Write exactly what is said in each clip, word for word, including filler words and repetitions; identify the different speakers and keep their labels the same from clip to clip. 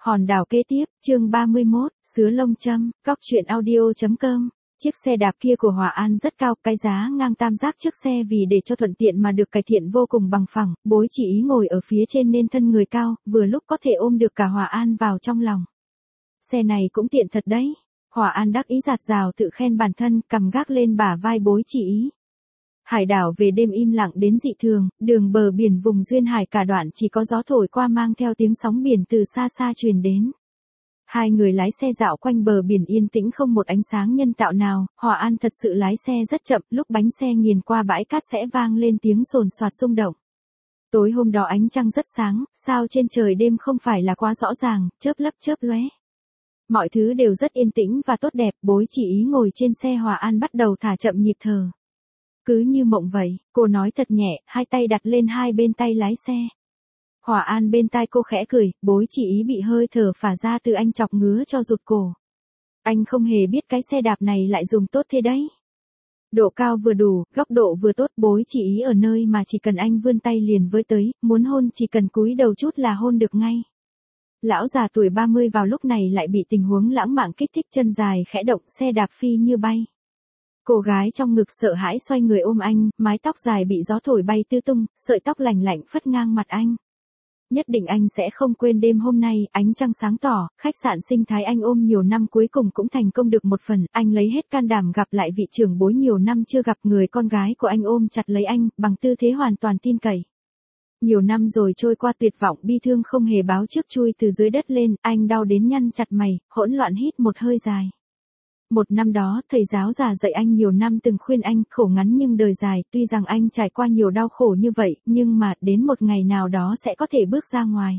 Speaker 1: Hòn đảo kế tiếp, chương ba mươi mốt, Sứa Lông Châm, Cóc Truyện Audio chấm com. Chiếc xe đạp kia của Hòa An rất cao, cái giá ngang tam giác trước xe vì để cho thuận tiện mà được cải thiện vô cùng bằng phẳng, Bối Chỉ Ý ngồi ở phía trên nên thân người cao, vừa lúc có thể ôm được cả Hòa An vào trong lòng. Xe này cũng tiện thật đấy. Hòa An đắc ý giạt rào tự khen bản thân, cầm gác lên bả vai Bối Chỉ Ý. Hải đảo về đêm im lặng đến dị thường, đường bờ biển vùng duyên hải cả đoạn chỉ có gió thổi qua mang theo tiếng sóng biển từ xa xa truyền đến. Hai người lái xe dạo quanh bờ biển yên tĩnh không một ánh sáng nhân tạo nào, Hòa An thật sự lái xe rất chậm, lúc bánh xe nghiền qua bãi cát sẽ vang lên tiếng sồn soạt rung động. Tối hôm đó ánh trăng rất sáng, sao trên trời đêm không phải là quá rõ ràng, chớp lấp chớp lóe. Mọi thứ đều rất yên tĩnh và tốt đẹp, Bối Chỉ Ý ngồi trên xe, Hòa An bắt đầu thả chậm nhịp thở. Cứ như mộng vậy, cô nói thật nhẹ, hai tay đặt lên hai bên tay lái xe. Hòa An bên tai cô khẽ cười, Bối Chỉ Ý bị hơi thở phả ra từ anh chọc ngứa cho rụt cổ. Anh không hề biết cái xe đạp này lại dùng tốt thế đấy. Độ cao vừa đủ, góc độ vừa tốt, Bối Chỉ Ý ở nơi mà chỉ cần anh vươn tay liền với tới, muốn hôn chỉ cần cúi đầu chút là hôn được ngay. Lão già tuổi ba mươi vào lúc này lại bị tình huống lãng mạn kích thích, chân dài khẽ động, xe đạp phi như bay. Cô gái trong ngực sợ hãi xoay người ôm anh, mái tóc dài bị gió thổi bay tứ tung, sợi tóc lành lạnh phất ngang mặt anh. Nhất định anh sẽ không quên đêm hôm nay, ánh trăng sáng tỏ, khách sạn sinh thái anh ôm nhiều năm cuối cùng cũng thành công được một phần, anh lấy hết can đảm gặp lại vị trưởng bối nhiều năm chưa gặp, người con gái của anh ôm chặt lấy anh, bằng tư thế hoàn toàn tin cậy. Nhiều năm rồi trôi qua, tuyệt vọng bi thương không hề báo trước chui từ dưới đất lên, anh đau đến nhăn chặt mày, hỗn loạn hít một hơi dài. Một năm đó, thầy giáo già dạy anh nhiều năm từng khuyên anh, khổ ngắn nhưng đời dài, tuy rằng anh trải qua nhiều đau khổ như vậy, nhưng mà, đến một ngày nào đó sẽ có thể bước ra ngoài.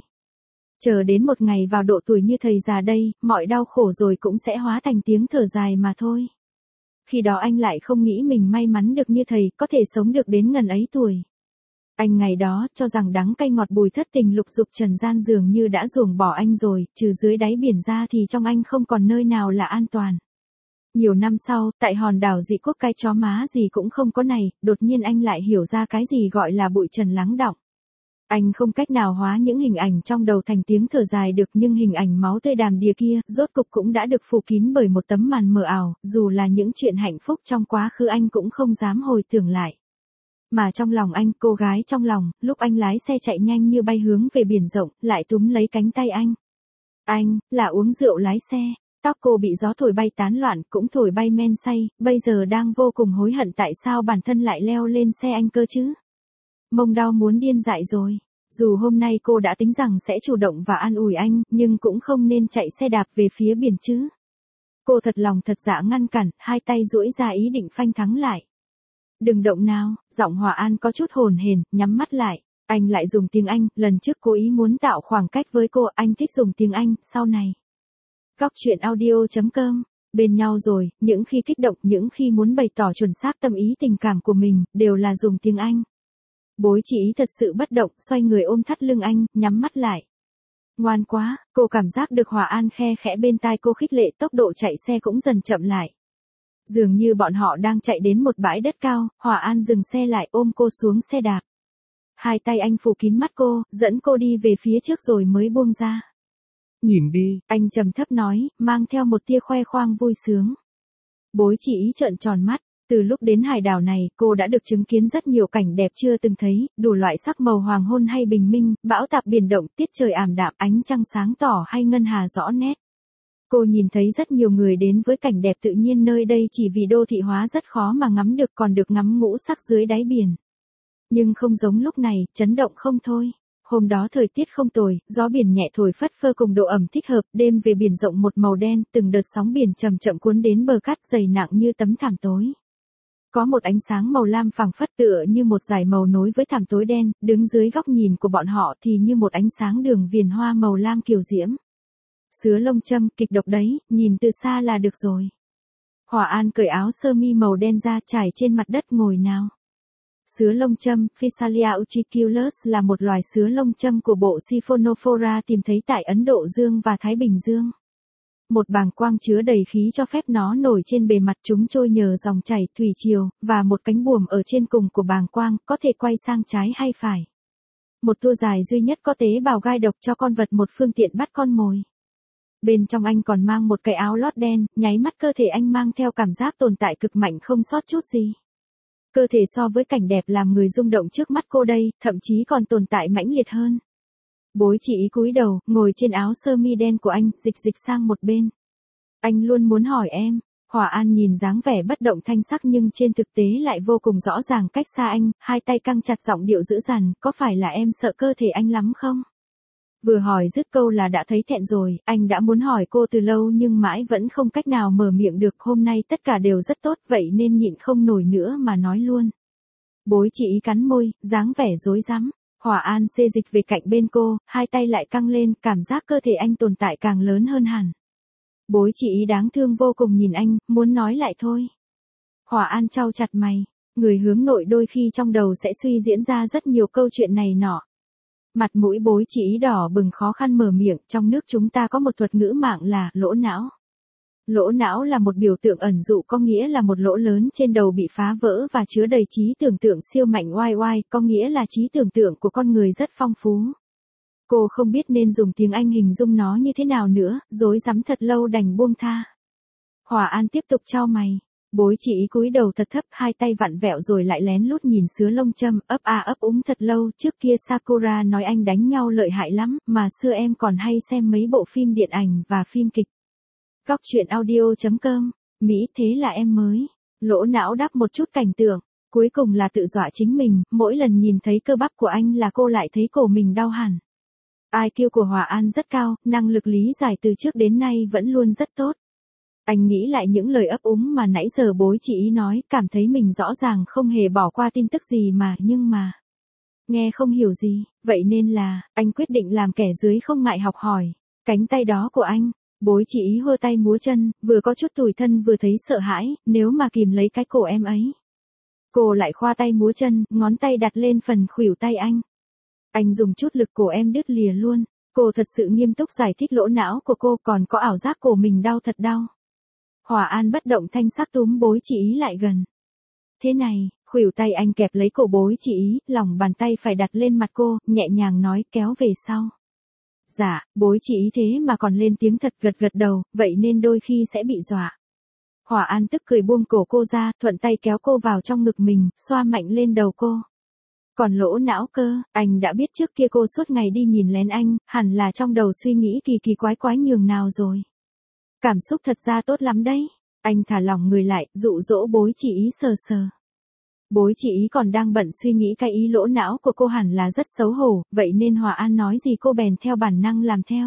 Speaker 1: Chờ đến một ngày vào độ tuổi như thầy già đây, mọi đau khổ rồi cũng sẽ hóa thành tiếng thở dài mà thôi. Khi đó anh lại không nghĩ mình may mắn được như thầy, có thể sống được đến ngần ấy tuổi. Anh ngày đó, cho rằng đắng cay ngọt bùi thất tình lục dục trần gian dường như đã ruồng bỏ anh rồi, trừ dưới đáy biển ra thì trong anh không còn nơi nào là an toàn. Nhiều năm sau, tại hòn đảo dị quốc cái chó má gì cũng không có này, đột nhiên anh lại hiểu ra cái gì gọi là bụi trần lắng đọng. Anh không cách nào hóa những hình ảnh trong đầu thành tiếng thở dài được, nhưng hình ảnh máu tươi đàm đìa kia, rốt cục cũng đã được phủ kín bởi một tấm màn mờ ảo, dù là những chuyện hạnh phúc trong quá khứ anh cũng không dám hồi tưởng lại. Mà trong lòng anh, cô gái trong lòng, lúc anh lái xe chạy nhanh như bay hướng về biển rộng, lại túm lấy cánh tay anh. Anh, là uống rượu lái xe. Tóc cô bị gió thổi bay tán loạn, cũng thổi bay men say, bây giờ đang vô cùng hối hận tại sao bản thân lại leo lên xe anh cơ chứ. Mông đau muốn điên dại rồi. Dù hôm nay cô đã tính rằng sẽ chủ động và an ủi anh, nhưng cũng không nên chạy xe đạp về phía biển chứ. Cô thật lòng thật dạ ngăn cản, hai tay duỗi ra ý định phanh thắng lại. Đừng động nào, giọng Hòa An có chút hồn hển, nhắm mắt lại. Anh lại dùng tiếng Anh, lần trước cố ý muốn tạo khoảng cách với cô, anh thích dùng tiếng Anh, sau này. Cóc Truyện Audio chấm com. Bên nhau rồi, những khi kích động, những khi muốn bày tỏ chuẩn xác tâm ý tình cảm của mình, đều là dùng tiếng Anh. Bối Chỉ Ý thật sự bất động, xoay người ôm thắt lưng anh, nhắm mắt lại. Ngoan quá, cô cảm giác được Hòa An khe khẽ bên tai cô khích lệ, tốc độ chạy xe cũng dần chậm lại. Dường như bọn họ đang chạy đến một bãi đất cao, Hòa An dừng xe lại, ôm cô xuống xe đạp. Hai tay anh phủ kín mắt cô, dẫn cô đi về phía trước rồi mới buông ra.
Speaker 2: Nhìn đi,
Speaker 1: anh trầm thấp nói, mang theo một tia khoe khoang vui sướng. Bối Chỉ Ý trợn tròn mắt, từ lúc đến hải đảo này, cô đã được chứng kiến rất nhiều cảnh đẹp chưa từng thấy, đủ loại sắc màu hoàng hôn hay bình minh, bão táp biển động, tiết trời ảm đạm, ánh trăng sáng tỏ hay ngân hà rõ nét. Cô nhìn thấy rất nhiều người đến với cảnh đẹp tự nhiên nơi đây chỉ vì đô thị hóa rất khó mà ngắm được, còn được ngắm ngũ sắc dưới đáy biển. Nhưng không giống lúc này, chấn động không thôi. Hôm đó thời tiết không tồi, gió biển nhẹ thổi phất phơ cùng độ ẩm thích hợp, đêm về biển rộng một màu đen, từng đợt sóng biển chậm chậm cuốn đến bờ cát dày nặng như tấm thảm tối. Có một ánh sáng màu lam phẳng phất tựa như một dải màu nối với thảm tối đen, đứng dưới góc nhìn của bọn họ thì như một ánh sáng đường viền hoa màu lam kiều diễm. Sứa Lông Châm, kịch độc đấy, nhìn từ xa là được rồi. Hòa An cởi áo sơ mi màu đen ra, trải trên mặt đất ngồi nào. Sứa lông châm, Physalia utriculus là một loài sứa lông châm của bộ Siphonophora tìm thấy tại Ấn Độ Dương và Thái Bình Dương. Một bàng quang chứa đầy khí cho phép nó nổi trên bề mặt, chúng trôi nhờ dòng chảy, thủy triều, và một cánh buồm ở trên cùng của bàng quang, có thể quay sang trái hay phải. Một tua dài duy nhất có tế bào gai độc cho con vật, một phương tiện bắt con mồi. Bên trong anh còn mang một cái áo lót đen, nháy mắt cơ thể anh mang theo cảm giác tồn tại cực mạnh không sót chút gì. Cơ thể so với cảnh đẹp làm người rung động trước mắt cô đây, thậm chí còn tồn tại mãnh liệt hơn. Bối chỉ ý cúi đầu, ngồi trên áo sơ mi đen của anh, dịch dịch sang một bên. Anh luôn muốn hỏi em. Hòa An nhìn dáng vẻ bất động thanh sắc nhưng trên thực tế lại vô cùng rõ ràng cách xa anh, hai tay căng chặt giọng điệu dữ dằn, có phải là em sợ cơ thể anh lắm không? Vừa hỏi dứt câu là đã thấy thẹn rồi, anh đã muốn hỏi cô từ lâu nhưng mãi vẫn không cách nào mở miệng được, hôm nay tất cả đều rất tốt vậy nên nhịn không nổi nữa mà nói luôn. Bối chỉ ý cắn môi, dáng vẻ rối rắm. Hòa An xê dịch về cạnh bên cô, hai tay lại căng lên, cảm giác cơ thể anh tồn tại càng lớn hơn hẳn. Bối chỉ ý đáng thương vô cùng nhìn anh, muốn nói lại thôi. Hòa An chau chặt mày, người hướng nội đôi khi trong đầu sẽ suy diễn ra rất nhiều câu chuyện này nọ. Mặt mũi bối chỉ ý đỏ bừng khó khăn mở miệng, trong nước chúng ta có một thuật ngữ mạng là lỗ não. Lỗ não là một biểu tượng ẩn dụ có nghĩa là một lỗ lớn trên đầu bị phá vỡ và chứa đầy trí tưởng tượng siêu mạnh oai oai, có nghĩa là trí tưởng tượng của con người rất phong phú. Cô không biết nên dùng tiếng Anh hình dung nó như thế nào nữa, rối rắm thật lâu đành buông tha. Hòa An tiếp tục chau mày. Bối chỉ ý cúi đầu thật thấp, hai tay vặn vẹo rồi lại lén lút nhìn Sứa Lông Châm, ấp a ấp úng thật lâu. Trước kia Sakura nói anh đánh nhau lợi hại lắm, mà xưa em còn hay xem mấy bộ phim điện ảnh và phim kịch. Góc truyện audio chấm com, Mỹ thế là em mới. Lỗ não đắp một chút cảnh tượng, cuối cùng là tự dọa chính mình, mỗi lần nhìn thấy cơ bắp của anh là cô lại thấy cổ mình đau hẳn. i kiu của Hòa An rất cao, năng lực lý giải từ trước đến nay vẫn luôn rất tốt. Anh nghĩ lại những lời ấp úng mà nãy giờ bối chỉ ý nói, cảm thấy mình rõ ràng không hề bỏ qua tin tức gì mà, nhưng mà... nghe không hiểu gì, vậy nên là, anh quyết định làm kẻ dưới không ngại học hỏi. Cánh tay đó của anh, bối chỉ ý hơ tay múa chân, vừa có chút tủi thân vừa thấy sợ hãi, nếu mà kìm lấy cái cổ em ấy. Cô lại khoa tay múa chân, ngón tay đặt lên phần khuỷu tay anh. Anh dùng chút lực cổ em đứt lìa luôn. Cô thật sự nghiêm túc giải thích lỗ não của cô, còn có ảo giác cổ mình đau thật đau. Hòa An bất động thanh sắc túm bối chỉ ý lại gần. Thế này, khuỷu tay anh kẹp lấy cổ bối chỉ ý, lòng bàn tay phải đặt lên mặt cô, nhẹ nhàng nói kéo về sau. Dạ, bối chỉ ý thế mà còn lên tiếng thật gật gật đầu, vậy nên đôi khi sẽ bị dọa. Hòa An tức cười buông cổ cô ra, thuận tay kéo cô vào trong ngực mình, xoa mạnh lên đầu cô. Còn lỗ não cơ, anh đã biết trước kia cô suốt ngày đi nhìn lén anh, hẳn là trong đầu suy nghĩ kỳ kỳ quái quái nhường nào rồi. Cảm xúc thật ra tốt lắm đấy. Anh thả lỏng người lại, dụ dỗ bối chỉ ý sờ sờ. Bối chỉ ý còn đang bận suy nghĩ cái ý lỗ não của cô hẳn là rất xấu hổ, vậy nên Hòa An nói gì cô bèn theo bản năng làm theo.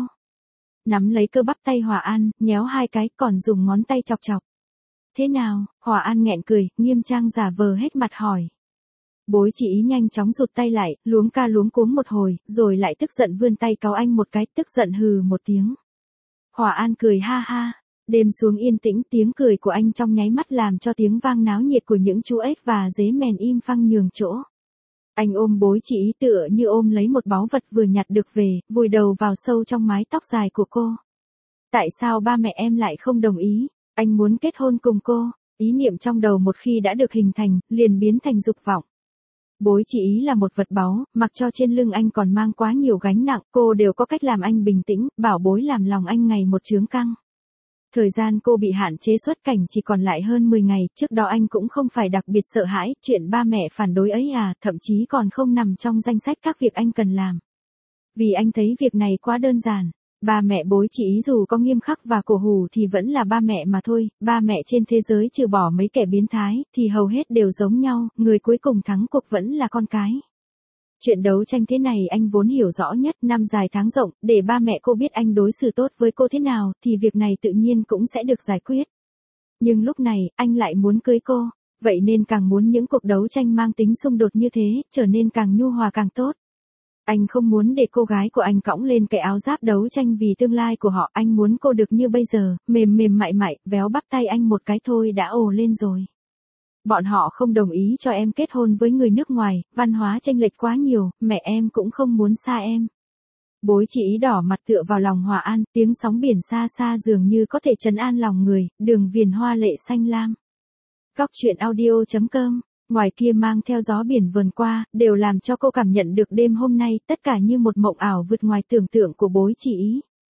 Speaker 1: Nắm lấy cơ bắp tay Hòa An, nhéo hai cái, còn dùng ngón tay chọc chọc. Thế nào? Hòa An nghẹn cười, nghiêm trang giả vờ hết mặt hỏi. Bối chỉ ý nhanh chóng rụt tay lại, luống ca luống cuống một hồi, rồi lại tức giận vươn tay cáu anh một cái, tức giận hừ một tiếng. Hòa An cười ha ha, đêm xuống yên tĩnh, tiếng cười của anh trong nháy mắt làm cho tiếng vang náo nhiệt của những chú ếch và dế mèn im phăng nhường chỗ. Anh ôm bối chỉ ý tựa như ôm lấy một báu vật vừa nhặt được về, vùi đầu vào sâu trong mái tóc dài của cô. Tại sao ba mẹ em lại không đồng ý? Anh muốn kết hôn cùng cô. Ý niệm trong đầu một khi đã được hình thành, liền biến thành dục vọng. Bối chỉ ý là một vật báu, mặc cho trên lưng anh còn mang quá nhiều gánh nặng, cô đều có cách làm anh bình tĩnh, bảo bối làm lòng anh ngày một chướng căng. Thời gian cô bị hạn chế xuất cảnh chỉ còn lại hơn mười ngày, trước đó anh cũng không phải đặc biệt sợ hãi, chuyện ba mẹ phản đối ấy à, thậm chí còn không nằm trong danh sách các việc anh cần làm. Vì anh thấy việc này quá đơn giản. Ba mẹ bối chỉ ý dù có nghiêm khắc và cổ hủ thì vẫn là ba mẹ mà thôi, ba mẹ trên thế giới trừ bỏ mấy kẻ biến thái, thì hầu hết đều giống nhau, người cuối cùng thắng cuộc vẫn là con cái. Chuyện đấu tranh thế này anh vốn hiểu rõ nhất, năm dài tháng rộng, để ba mẹ cô biết anh đối xử tốt với cô thế nào, thì việc này tự nhiên cũng sẽ được giải quyết. Nhưng lúc này, anh lại muốn cưới cô, vậy nên càng muốn những cuộc đấu tranh mang tính xung đột như thế, trở nên càng nhu hòa càng tốt. Anh không muốn để cô gái của anh cõng lên cái áo giáp đấu tranh vì tương lai của họ, anh muốn cô được như bây giờ, mềm mềm mại mại, véo bắp tay anh một cái thôi đã ồ lên rồi. Bọn họ không đồng ý cho em kết hôn với người nước ngoài, văn hóa chênh lệch quá nhiều, mẹ em cũng không muốn xa em. Bối chỉ ý đỏ mặt tựa vào lòng Hòa An, tiếng sóng biển xa xa dường như có thể trấn an lòng người, đường viền hoa lệ xanh lam. Góc truyện audio chấm com, ngoài kia mang theo gió biển vờn qua, đều làm cho cô cảm nhận được đêm hôm nay, tất cả như một mộng ảo vượt ngoài tưởng tượng của bối chỉ ý.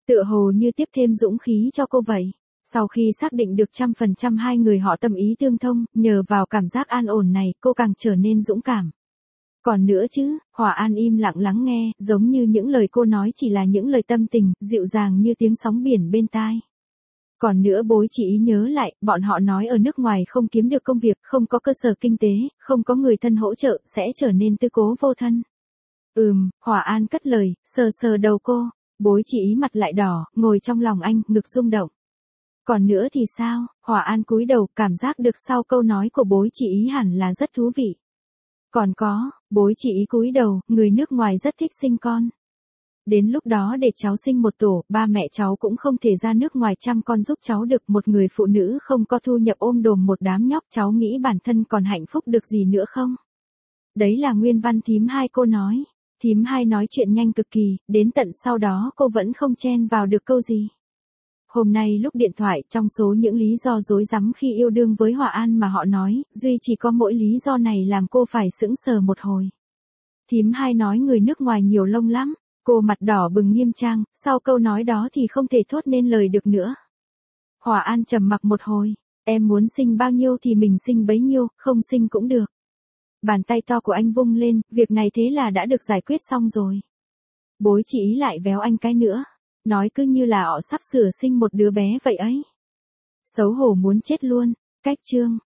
Speaker 1: Tựa hồ như tiếp thêm dũng khí cho cô vậy. Sau khi xác định được trăm phần trăm hai người họ tâm ý tương thông, nhờ vào cảm giác an ổn này, cô càng trở nên dũng cảm. Còn nữa chứ, Hòa An im lặng lắng nghe, giống như những lời cô nói chỉ là những lời tâm tình, dịu dàng như tiếng sóng biển bên tai. Còn nữa bối chỉ ý nhớ lại, bọn họ nói ở nước ngoài không kiếm được công việc, không có cơ sở kinh tế, không có người thân hỗ trợ, sẽ trở nên tư cố vô thân. Ừm, Hòa An cất lời, sờ sờ đầu cô, bối chỉ ý mặt lại đỏ, ngồi trong lòng anh, ngực rung động. Còn nữa thì sao? Hòa An cúi đầu, cảm giác được sau câu nói của bối chỉ ý hẳn là rất thú vị. Còn có, bối chỉ ý cúi đầu, người nước ngoài rất thích sinh con. Đến lúc đó để cháu sinh một tổ, ba mẹ cháu cũng không thể ra nước ngoài chăm con giúp cháu được. Một người phụ nữ không có thu nhập ôm đồm một đám nhóc, cháu nghĩ bản thân còn hạnh phúc được gì nữa không? Đấy là nguyên văn thím hai cô nói. Thím hai nói chuyện nhanh cực kỳ, đến tận sau đó cô vẫn không chen vào được câu gì. Hôm nay lúc điện thoại, trong số những lý do dối rắm khi yêu đương với Hòa An mà họ nói, duy chỉ có mỗi lý do này làm cô phải sững sờ một hồi. Thím hai nói người nước ngoài nhiều lông lắm. Cô mặt đỏ bừng nghiêm trang, sau câu nói đó thì không thể thốt nên lời được nữa. Hòa An trầm mặc một hồi, em muốn sinh bao nhiêu thì mình sinh bấy nhiêu, không sinh cũng được. Bàn tay to của anh vung lên, việc này thế là đã được giải quyết xong rồi. Bối chỉ ý lại véo anh cái nữa, nói cứ như là họ sắp sửa sinh một đứa bé vậy ấy. Xấu hổ muốn chết luôn, cách chương.